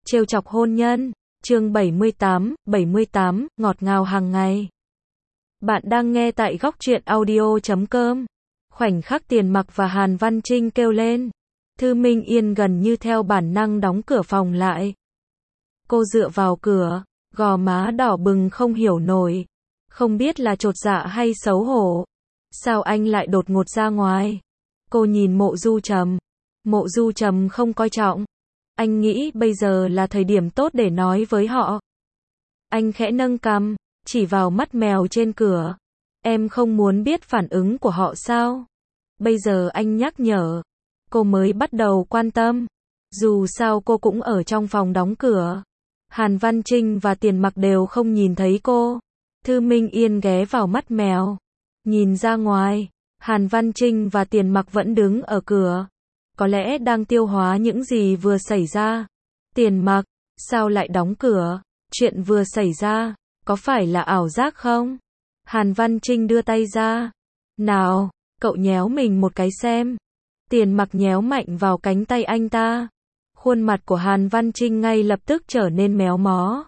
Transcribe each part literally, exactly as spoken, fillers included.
Trêu chọc hôn nhân, chương bảy mươi tám, bảy mươi tám, ngọt ngào hàng ngày. Bạn đang nghe tại góc truyện audio chấm com. Khoảnh khắc Tiền Mặc và Hàn Văn Trinh kêu lên. Thư Minh Yên gần như theo bản năng đóng cửa phòng lại. Cô dựa vào cửa, gò má đỏ bừng không hiểu nổi. Không biết là chột dạ hay xấu hổ. Sao anh lại đột ngột ra ngoài? Cô nhìn Mộ Du Trầm. Mộ Du Trầm không coi trọng. Anh nghĩ bây giờ là thời điểm tốt để nói với họ. Anh khẽ nâng cằm, chỉ vào mắt mèo trên cửa. Em không muốn biết phản ứng của họ sao? Bây giờ anh nhắc nhở. Cô mới bắt đầu quan tâm. Dù sao cô cũng ở trong phòng đóng cửa. Hàn Văn Trinh và Tiền Mặc đều không nhìn thấy cô. Thư Minh Yên ghé vào mắt mèo. Nhìn ra ngoài, Hàn Văn Trinh và Tiền Mặc vẫn đứng ở cửa. Có lẽ đang tiêu hóa những gì vừa xảy ra. Tiền Mặc, sao lại đóng cửa? Chuyện vừa xảy ra, có phải là ảo giác không? Hàn Văn Trinh đưa tay ra. Nào, cậu nhéo mình một cái xem. Tiền Mặc nhéo mạnh vào cánh tay anh ta. Khuôn mặt của Hàn Văn Trinh ngay lập tức trở nên méo mó.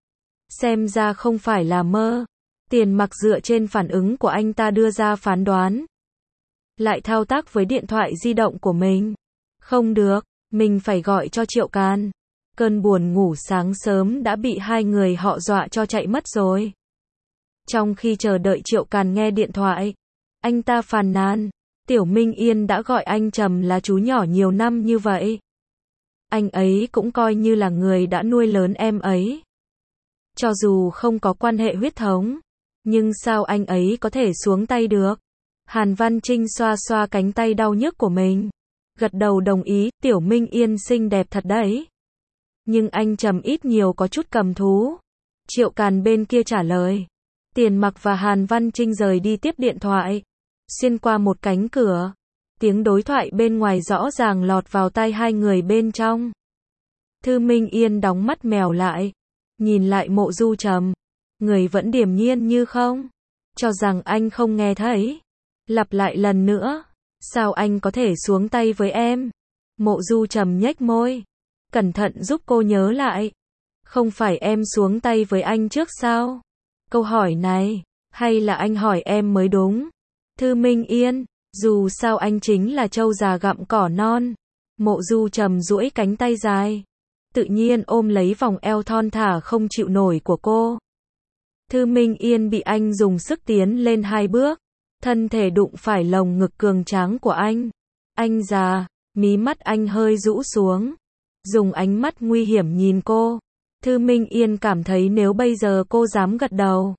Xem ra không phải là mơ. Tiền Mặc dựa trên phản ứng của anh ta đưa ra phán đoán. Lại thao tác với điện thoại di động của mình. Không được, mình phải gọi cho Triệu Càn. Cơn buồn ngủ sáng sớm đã bị hai người họ dọa cho chạy mất rồi. Trong khi chờ đợi Triệu Càn nghe điện thoại, anh ta phàn nàn, Tiểu Minh Yên đã gọi anh Trầm là chú nhỏ nhiều năm như vậy. Anh ấy cũng coi như là người đã nuôi lớn em ấy. Cho dù không có quan hệ huyết thống, nhưng sao anh ấy có thể xuống tay được? Hàn Văn Trinh xoa xoa cánh tay đau nhức của mình. Gật đầu đồng ý, Tiểu Minh Yên xinh đẹp thật đấy. Nhưng anh Trầm ít nhiều có chút cầm thú. Triệu Càn bên kia trả lời. Tiền Mặc và Hàn Văn Trinh rời đi tiếp điện thoại. Xuyên qua một cánh cửa. Tiếng đối thoại bên ngoài rõ ràng lọt vào tai hai người bên trong. Thư Minh Yên đóng mắt mèo lại. Nhìn lại Mộ Du Trầm. Người vẫn điềm nhiên như không. Cho rằng anh không nghe thấy. Lặp lại lần nữa. Sao anh có thể xuống tay với em? Mộ Du Trầm nhếch môi. Cẩn thận giúp cô nhớ lại. Không phải em xuống tay với anh trước sao? Câu hỏi này, hay là anh hỏi em mới đúng? Thư Minh Yên, dù sao anh chính là trâu già gặm cỏ non. Mộ Du Trầm duỗi cánh tay dài. Tự nhiên ôm lấy vòng eo thon thả không chịu nổi của cô. Thư Minh Yên bị anh dùng sức tiến lên hai bước. Thân thể đụng phải lồng ngực cường tráng của anh. Anh già, mí mắt anh hơi rũ xuống. Dùng ánh mắt nguy hiểm nhìn cô. Thư Minh Yên cảm thấy nếu bây giờ cô dám gật đầu,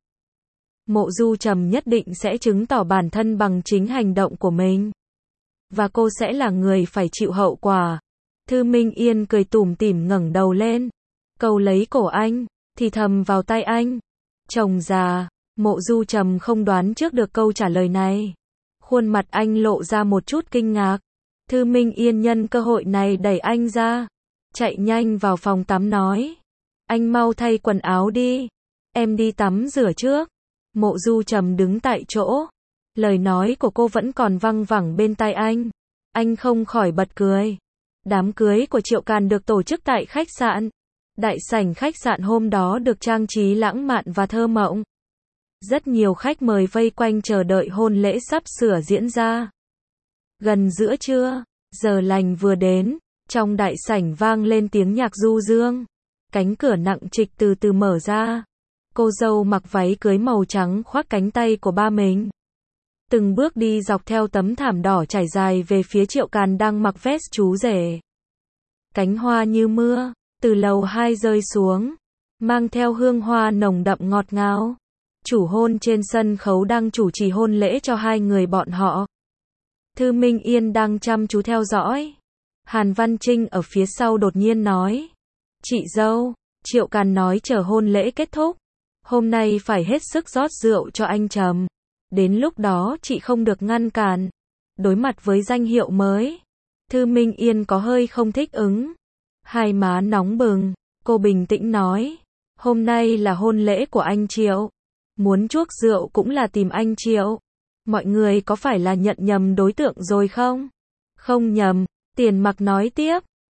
Mộ Du Trầm nhất định sẽ chứng tỏ bản thân bằng chính hành động của mình. Và cô sẽ là người phải chịu hậu quả. Thư Minh Yên cười tủm tỉm ngẩng đầu lên. Câu lấy cổ anh, thì thầm vào tai anh. Chồng già. Mộ Du Trầm không đoán trước được câu trả lời này. Khuôn mặt anh lộ ra một chút kinh ngạc. Thư Minh Yên nhân cơ hội này đẩy anh ra. Chạy nhanh vào phòng tắm nói. Anh mau thay quần áo đi. Em đi tắm rửa trước. Mộ Du Trầm đứng tại chỗ. Lời nói của cô vẫn còn văng vẳng bên tai anh. Anh không khỏi bật cười. Đám cưới của Triệu Càn được tổ chức tại khách sạn. Đại sảnh khách sạn hôm đó được trang trí lãng mạn và thơ mộng. Rất nhiều khách mời vây quanh chờ đợi hôn lễ sắp sửa diễn ra. Gần giữa trưa, giờ lành vừa đến, trong đại sảnh vang lên tiếng nhạc du dương. Cánh cửa nặng trịch từ từ mở ra. Cô dâu mặc váy cưới màu trắng khoác cánh tay của ba mình. Từng bước đi dọc theo tấm thảm đỏ trải dài về phía Triệu Càn đang mặc vest chú rể. Cánh hoa như mưa, từ lầu hai rơi xuống, mang theo hương hoa nồng đậm ngọt ngào. Chủ hôn trên sân khấu đang chủ trì hôn lễ cho hai người bọn họ. Thư Minh Yên đang chăm chú theo dõi. Hàn Văn Trinh ở phía sau đột nhiên nói. Chị dâu, Triệu Càn nói chờ hôn lễ kết thúc. Hôm nay phải hết sức rót rượu cho anh Trầm. Đến lúc đó chị không được ngăn cản. Đối mặt với danh hiệu mới. Thư Minh Yên có hơi không thích ứng. Hai má nóng bừng. Cô bình tĩnh nói. Hôm nay là hôn lễ của anh Triệu. Muốn chuốc rượu cũng là tìm anh Triệu. Mọi người có phải là nhận nhầm đối tượng rồi không? Không nhầm, Tiền Mặc nói tiếp.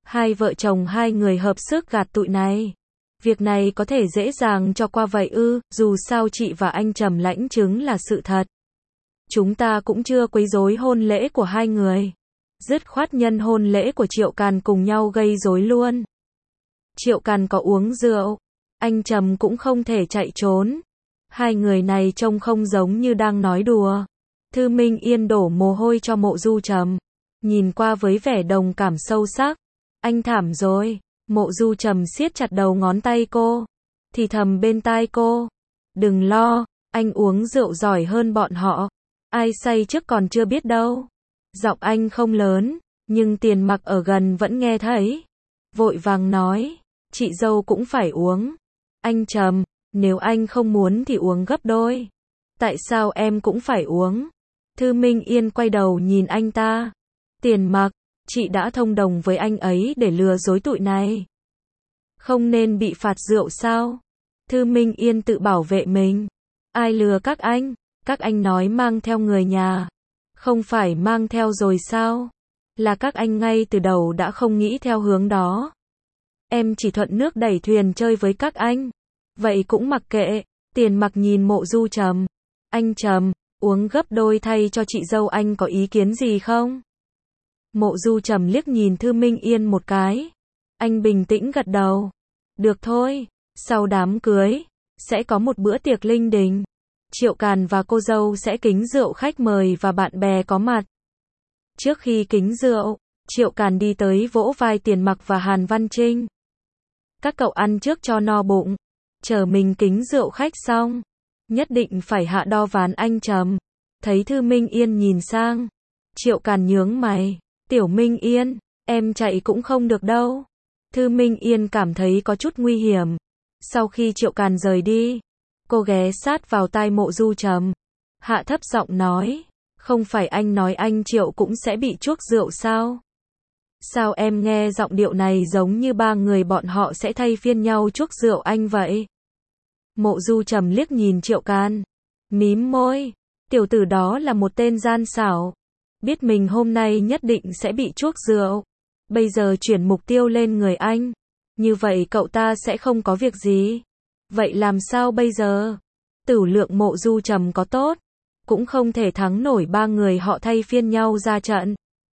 Hai vợ chồng hai người hợp sức gạt tụi này. Việc này có thể dễ dàng cho qua vậy ư, dù sao chị và anh Trầm lãnh chứng là sự thật. Chúng ta cũng chưa quấy rối hôn lễ của hai người. Dứt khoát nhân hôn lễ của Triệu Càn cùng nhau gây rối luôn. Triệu Càn có uống rượu, anh Trầm cũng không thể chạy trốn. Hai người này trông không giống như đang nói đùa. Thư Minh Yên đổ mồ hôi cho Mộ Du Trầm, nhìn qua với vẻ đồng cảm sâu sắc. Anh thảm rồi. Mộ Du Trầm siết chặt đầu ngón tay cô, thì thầm bên tai cô. Đừng lo, anh uống rượu giỏi hơn bọn họ. Ai say trước còn chưa biết đâu. Giọng anh không lớn, nhưng Tiền Mặc ở gần vẫn nghe thấy. Vội vàng nói, chị dâu cũng phải uống. Anh Trầm, nếu anh không muốn thì uống gấp đôi. Tại sao em cũng phải uống? Thư Minh Yên quay đầu nhìn anh ta. Tiền Mặc, chị đã thông đồng với anh ấy để lừa dối tụi này. Không nên bị phạt rượu sao? Thư Minh Yên tự bảo vệ mình. Ai lừa các anh? Các anh nói mang theo người nhà. Không phải mang theo rồi sao? Là các anh ngay từ đầu đã không nghĩ theo hướng đó. Em chỉ thuận nước đẩy thuyền chơi với các anh. Vậy cũng mặc kệ. Tiền Mặc nhìn Mộ Du Trầm. Anh Trầm, uống gấp đôi thay cho chị dâu anh có ý kiến gì không? Mộ Du Trầm liếc nhìn Thư Minh Yên một cái. Anh bình tĩnh gật đầu. Được thôi, sau đám cưới, sẽ có một bữa tiệc linh đình. Triệu Càn và cô dâu sẽ kính rượu khách mời và bạn bè có mặt. Trước khi kính rượu, Triệu Càn đi tới vỗ vai Tiền Mặc và Hàn Văn Trinh. Các cậu ăn trước cho no bụng. Chờ mình kính rượu khách xong, nhất định phải hạ đo ván anh Trầm. Thấy Thư Minh Yên nhìn sang, Triệu Càn nhướng mày. Tiểu Minh Yên, em chạy cũng không được đâu. Thư Minh Yên cảm thấy có chút nguy hiểm. Sau khi Triệu Càn rời đi, cô ghé sát vào tai Mộ Du Trầm, hạ thấp giọng nói, không phải anh nói anh Triệu cũng sẽ bị chuốc rượu sao? Sao em nghe giọng điệu này giống như ba người bọn họ sẽ thay phiên nhau chuốc rượu anh vậy? Mộ Du Trầm liếc nhìn Triệu Càn, mím môi, tiểu tử đó là một tên gian xảo. Biết mình hôm nay nhất định sẽ bị chuốc rượu. Bây giờ chuyển mục tiêu lên người anh. Như vậy cậu ta sẽ không có việc gì. Vậy làm sao bây giờ? Tửu lượng Mộ Du Trầm có tốt, cũng không thể thắng nổi ba người họ thay phiên nhau ra trận.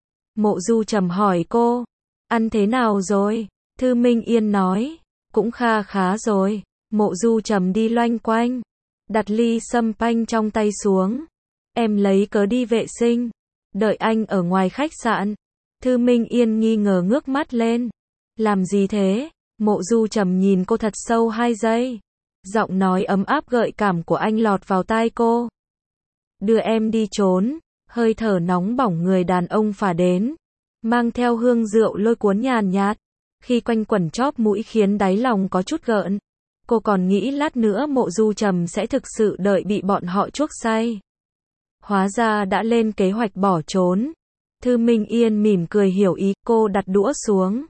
Mộ Du Trầm hỏi cô, ăn thế nào rồi? Thư Minh Yên nói, cũng kha khá rồi. Mộ Du Trầm đi loanh quanh, đặt ly sâm panh trong tay xuống. Em lấy cớ đi vệ sinh. Đợi anh ở ngoài khách sạn. Thư Minh Yên nghi ngờ ngước mắt lên. Làm gì thế? Mộ Du Trầm nhìn cô thật sâu hai giây. Giọng nói ấm áp gợi cảm của anh lọt vào tai cô. Đưa em đi trốn. Hơi thở nóng bỏng người đàn ông phả đến, mang theo hương rượu lôi cuốn nhàn nhạt, khi quanh quẩn chóp mũi khiến đáy lòng có chút gợn. Cô còn nghĩ lát nữa Mộ Du Trầm sẽ thực sự đợi bị bọn họ chuốc say. Hóa ra đã lên kế hoạch bỏ trốn. Thư Minh Yên mỉm cười hiểu ý, cô đặt đũa xuống.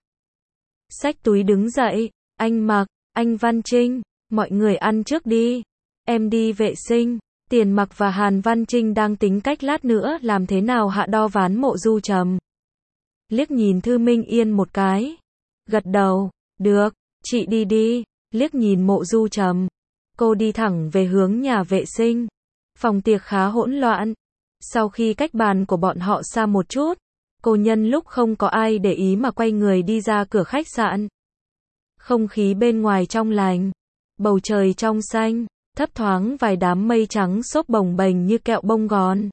Xách túi đứng dậy, anh Mặc, anh Văn Trinh, mọi người ăn trước đi. Em đi vệ sinh. Tiền Mặc và Hàn Văn Trinh đang tính cách lát nữa làm thế nào hạ đo ván Mộ Du Trầm. Liếc nhìn Thư Minh Yên một cái. Gật đầu, được, chị đi đi. Liếc nhìn Mộ Du Trầm. Cô đi thẳng về hướng nhà vệ sinh. Phòng tiệc khá hỗn loạn. Sau khi cách bàn của bọn họ xa một chút, cô nhân lúc không có ai để ý mà quay người đi ra cửa khách sạn. Không khí bên ngoài trong lành. Bầu trời trong xanh. Thấp thoáng vài đám mây trắng xốp bồng bềnh như kẹo bông gòn.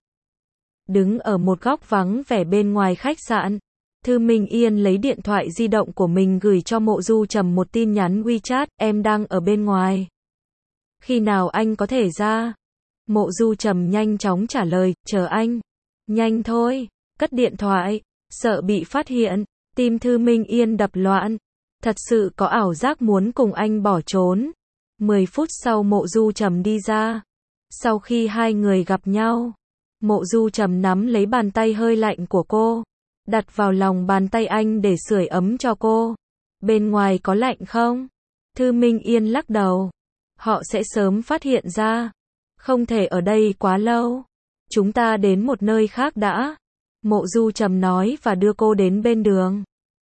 Đứng ở một góc vắng vẻ bên ngoài khách sạn, Thư Minh Yên lấy điện thoại di động của mình gửi cho Mộ Du Trầm một tin nhắn WeChat, em đang ở bên ngoài. Khi nào anh có thể ra? Mộ Du Trầm nhanh chóng trả lời, chờ anh. Nhanh thôi, cất điện thoại, sợ bị phát hiện, tim Thư Minh Yên đập loạn. Thật sự có ảo giác muốn cùng anh bỏ trốn. Mười phút sau Mộ Du Trầm đi ra. Sau khi hai người gặp nhau, Mộ Du Trầm nắm lấy bàn tay hơi lạnh của cô, đặt vào lòng bàn tay anh để sưởi ấm cho cô. Bên ngoài có lạnh không? Thư Minh Yên lắc đầu. Họ sẽ sớm phát hiện ra. Không thể ở đây quá lâu. Chúng ta đến một nơi khác đã. Mộ Du Trầm nói và đưa cô đến bên đường.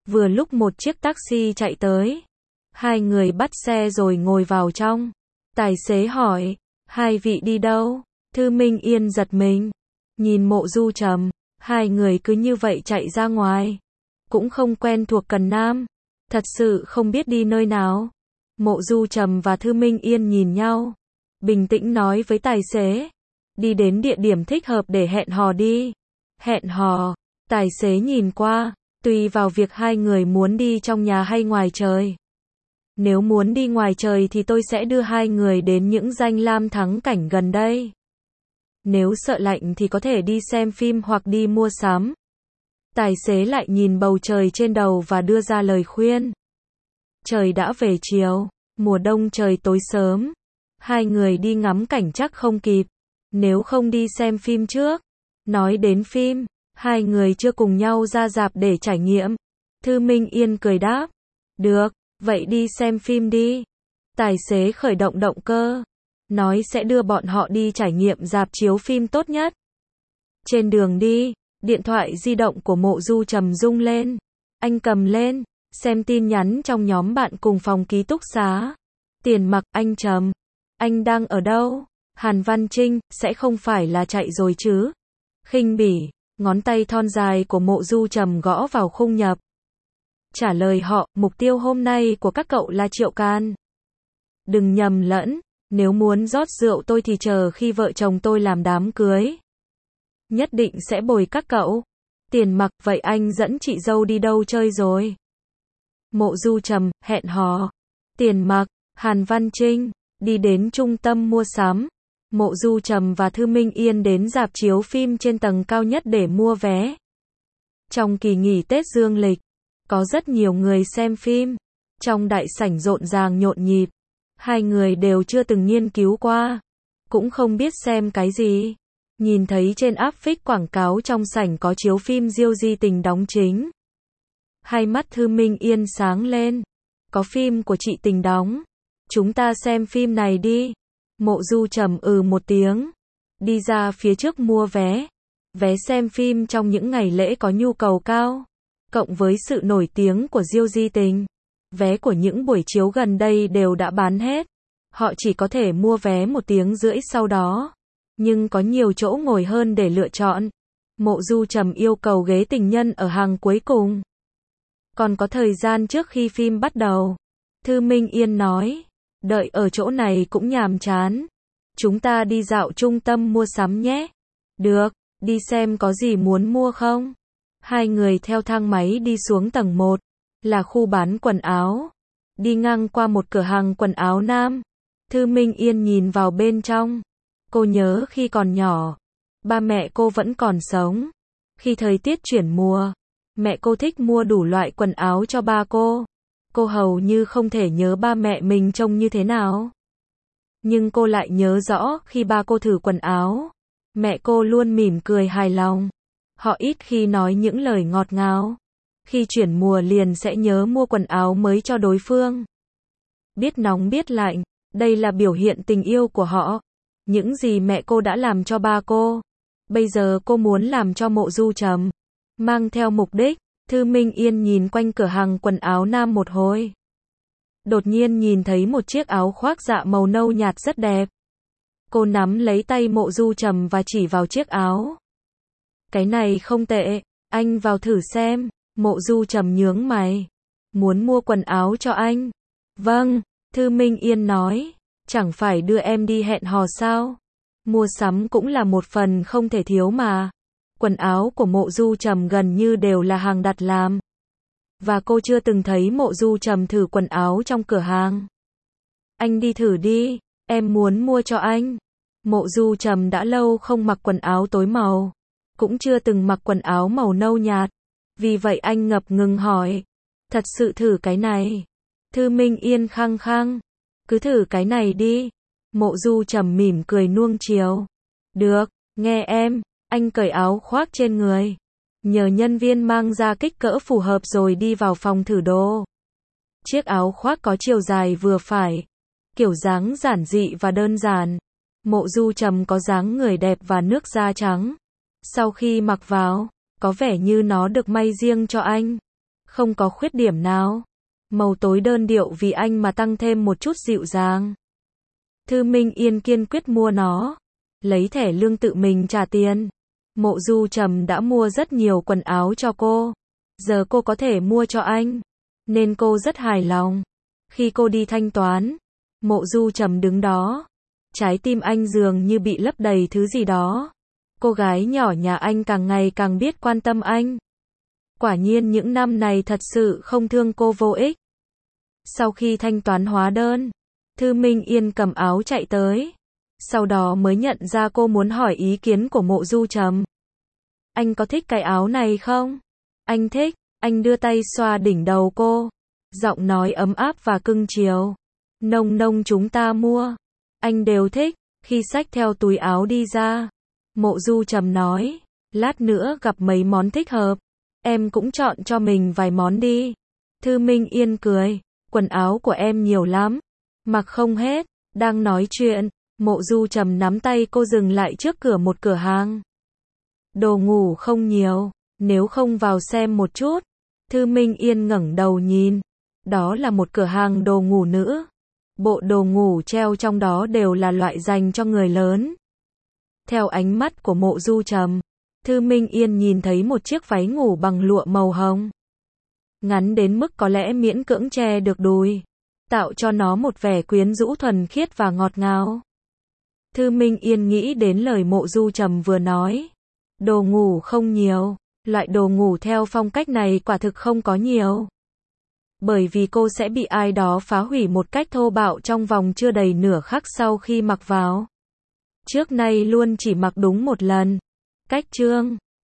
Vừa lúc một chiếc taxi chạy tới. Hai người bắt xe rồi ngồi vào trong. Tài xế hỏi, hai vị đi đâu? Thư Minh Yên giật mình. Nhìn Mộ Du Trầm, hai người cứ như vậy chạy ra ngoài. Cũng không quen thuộc Cần Nam. Thật sự không biết đi nơi nào. Mộ Du Trầm và Thư Minh Yên nhìn nhau. Bình tĩnh nói với tài xế. Đi đến địa điểm thích hợp để hẹn hò đi. Hẹn hò. Tài xế nhìn qua. Tùy vào việc hai người muốn đi trong nhà hay ngoài trời. Nếu muốn đi ngoài trời thì tôi sẽ đưa hai người đến những danh lam thắng cảnh gần đây. Nếu sợ lạnh thì có thể đi xem phim hoặc đi mua sắm. Tài xế lại nhìn bầu trời trên đầu và đưa ra lời khuyên. Trời đã về chiều, mùa đông trời tối sớm. Hai người đi ngắm cảnh chắc không kịp. Nếu không đi xem phim trước. Nói đến phim, hai người chưa cùng nhau ra rạp để trải nghiệm. Thư Minh Yên cười đáp. Được, vậy đi xem phim đi. Tài xế khởi động động cơ. Nói sẽ đưa bọn họ đi trải nghiệm rạp chiếu phim tốt nhất. Trên đường đi, điện thoại di động của Mộ Du Trầm rung lên. Anh cầm lên, xem tin nhắn trong nhóm bạn cùng phòng ký túc xá. Tiền Mặc, anh Trầm. Anh đang ở đâu? Hàn Văn Trinh, sẽ không phải là chạy rồi chứ? Khinh bỉ, ngón tay thon dài của Mộ Du Trầm gõ vào khung nhập. Trả lời họ, mục tiêu hôm nay của các cậu là Triệu Can. Đừng nhầm lẫn, nếu muốn rót rượu tôi thì chờ khi vợ chồng tôi làm đám cưới. Nhất định sẽ bồi các cậu. Tiền Mặc, vậy anh dẫn chị dâu đi đâu chơi rồi? Mộ Du Trầm, hẹn hò. Tiền Mặc, Hàn Văn Trinh, đi đến trung tâm mua sắm. Mộ Du Trầm và Thư Minh Yên đến rạp chiếu phim trên tầng cao nhất để mua vé. Trong kỳ nghỉ Tết dương lịch, có rất nhiều người xem phim. Trong đại sảnh rộn ràng nhộn nhịp. Hai người đều chưa từng nghiên cứu qua. Cũng không biết xem cái gì. Nhìn thấy trên áp phích quảng cáo trong sảnh có chiếu phim Diêu Di Tình đóng chính. Hai mắt Thư Minh Yên sáng lên. Có phim của chị Tình đóng. Chúng ta xem phim này đi. Mộ Du Trầm ừ một tiếng. Đi ra phía trước mua vé. Vé xem phim trong những ngày lễ có nhu cầu cao. Cộng với sự nổi tiếng của Diêu Di Tình. Vé của những buổi chiếu gần đây đều đã bán hết. Họ chỉ có thể mua vé một tiếng rưỡi sau đó. Nhưng có nhiều chỗ ngồi hơn để lựa chọn. Mộ Du Trầm yêu cầu ghế tình nhân ở hàng cuối cùng. Còn có thời gian trước khi phim bắt đầu. Thư Minh Yên nói. Đợi ở chỗ này cũng nhàm chán. Chúng ta đi dạo trung tâm mua sắm nhé. Được, đi xem có gì muốn mua không? Hai người theo thang máy đi xuống tầng một. Là khu bán quần áo. Đi ngang qua một cửa hàng quần áo nam. Thư Minh Yên nhìn vào bên trong. Cô nhớ khi còn nhỏ. Ba mẹ cô vẫn còn sống. Khi thời tiết chuyển mùa. Mẹ cô thích mua đủ loại quần áo cho ba cô. Cô hầu như không thể nhớ ba mẹ mình trông như thế nào. Nhưng cô lại nhớ rõ khi ba cô thử quần áo. Mẹ cô luôn mỉm cười hài lòng. Họ ít khi nói những lời ngọt ngào. Khi chuyển mùa liền sẽ nhớ mua quần áo mới cho đối phương. Biết nóng biết lạnh, đây là biểu hiện tình yêu của họ. Những gì mẹ cô đã làm cho ba cô, bây giờ cô muốn làm cho Mộ Du Trầm. Mang theo mục đích, Thư Minh Yên nhìn quanh cửa hàng quần áo nam một hồi. Đột nhiên nhìn thấy một chiếc áo khoác dạ màu nâu nhạt rất đẹp. Cô nắm lấy tay Mộ Du Trầm và chỉ vào chiếc áo. Cái này không tệ, anh vào thử xem. Mộ Du Trầm nhướng mày. Muốn mua quần áo cho anh? Vâng, Thư Minh Yên nói. Chẳng phải đưa em đi hẹn hò sao? Mua sắm cũng là một phần không thể thiếu mà. Quần áo của Mộ Du Trầm gần như đều là hàng đặt làm. Và cô chưa từng thấy Mộ Du Trầm thử quần áo trong cửa hàng. Anh đi thử đi, em muốn mua cho anh. Mộ Du Trầm đã lâu không mặc quần áo tối màu. Cũng chưa từng mặc quần áo màu nâu nhạt. Vì vậy anh ngập ngừng hỏi. Thật sự thử cái này? Thư Minh Yên khăng khăng. Cứ thử cái này đi. Mộ Du Trầm mỉm cười nuông chiều. Được, nghe em. Anh cởi áo khoác trên người. Nhờ nhân viên mang ra kích cỡ phù hợp rồi đi vào phòng thử đồ. Chiếc áo khoác có chiều dài vừa phải. Kiểu dáng giản dị và đơn giản. Mộ Du Trầm có dáng người đẹp và nước da trắng. Sau khi mặc vào, có vẻ như nó được may riêng cho anh. không có khuyết điểm nào. Màu tối đơn điệu vì anh mà tăng thêm một chút dịu dàng. Thư Minh Yên kiên quyết mua nó, lấy thẻ lương tự mình trả tiền. Mộ Du Trầm đã mua rất nhiều quần áo cho cô, giờ cô có thể mua cho anh, nên cô rất hài lòng. Khi cô đi thanh toán, Mộ Du Trầm đứng đó, trái tim anh dường như bị lấp đầy thứ gì đó. Cô gái nhỏ nhà anh càng ngày càng biết quan tâm anh. Quả nhiên những năm này thật sự không thương cô vô ích. Sau khi thanh toán hóa đơn, Thư Minh Yên cầm áo chạy tới. Sau đó mới nhận ra cô muốn hỏi ý kiến của Mộ Du Trầm. Anh có thích cái áo này không? Anh thích. Anh đưa tay xoa đỉnh đầu cô. Giọng nói ấm áp và cưng chiều. Nông nông chúng ta mua. Anh đều thích. Khi xách theo túi áo đi ra, Mộ Du Trầm nói, lát nữa gặp mấy món thích hợp, em cũng chọn cho mình vài món đi. Thư Minh Yên cười, quần áo của em nhiều lắm, mặc không hết. Đang nói chuyện, Mộ Du Trầm nắm tay cô dừng lại trước cửa một cửa hàng. Đồ ngủ không nhiều, nếu không vào xem một chút. Thư Minh Yên ngẩng đầu nhìn, đó là một cửa hàng đồ ngủ nữ. Bộ đồ ngủ treo trong đó đều là loại dành cho người lớn. Theo ánh mắt của Mộ Du Trầm, Thư Minh Yên nhìn thấy một chiếc váy ngủ bằng lụa màu hồng. Ngắn đến mức có lẽ miễn cưỡng che được đùi, tạo cho nó một vẻ quyến rũ thuần khiết và ngọt ngào. Thư Minh Yên nghĩ đến lời Mộ Du Trầm vừa nói. Đồ ngủ không nhiều, loại đồ ngủ theo phong cách này quả thực không có nhiều. Bởi vì cô sẽ bị ai đó phá hủy một cách thô bạo trong vòng chưa đầy nửa khắc sau khi mặc vào. Trước nay luôn chỉ mặc đúng một lần. Cách chương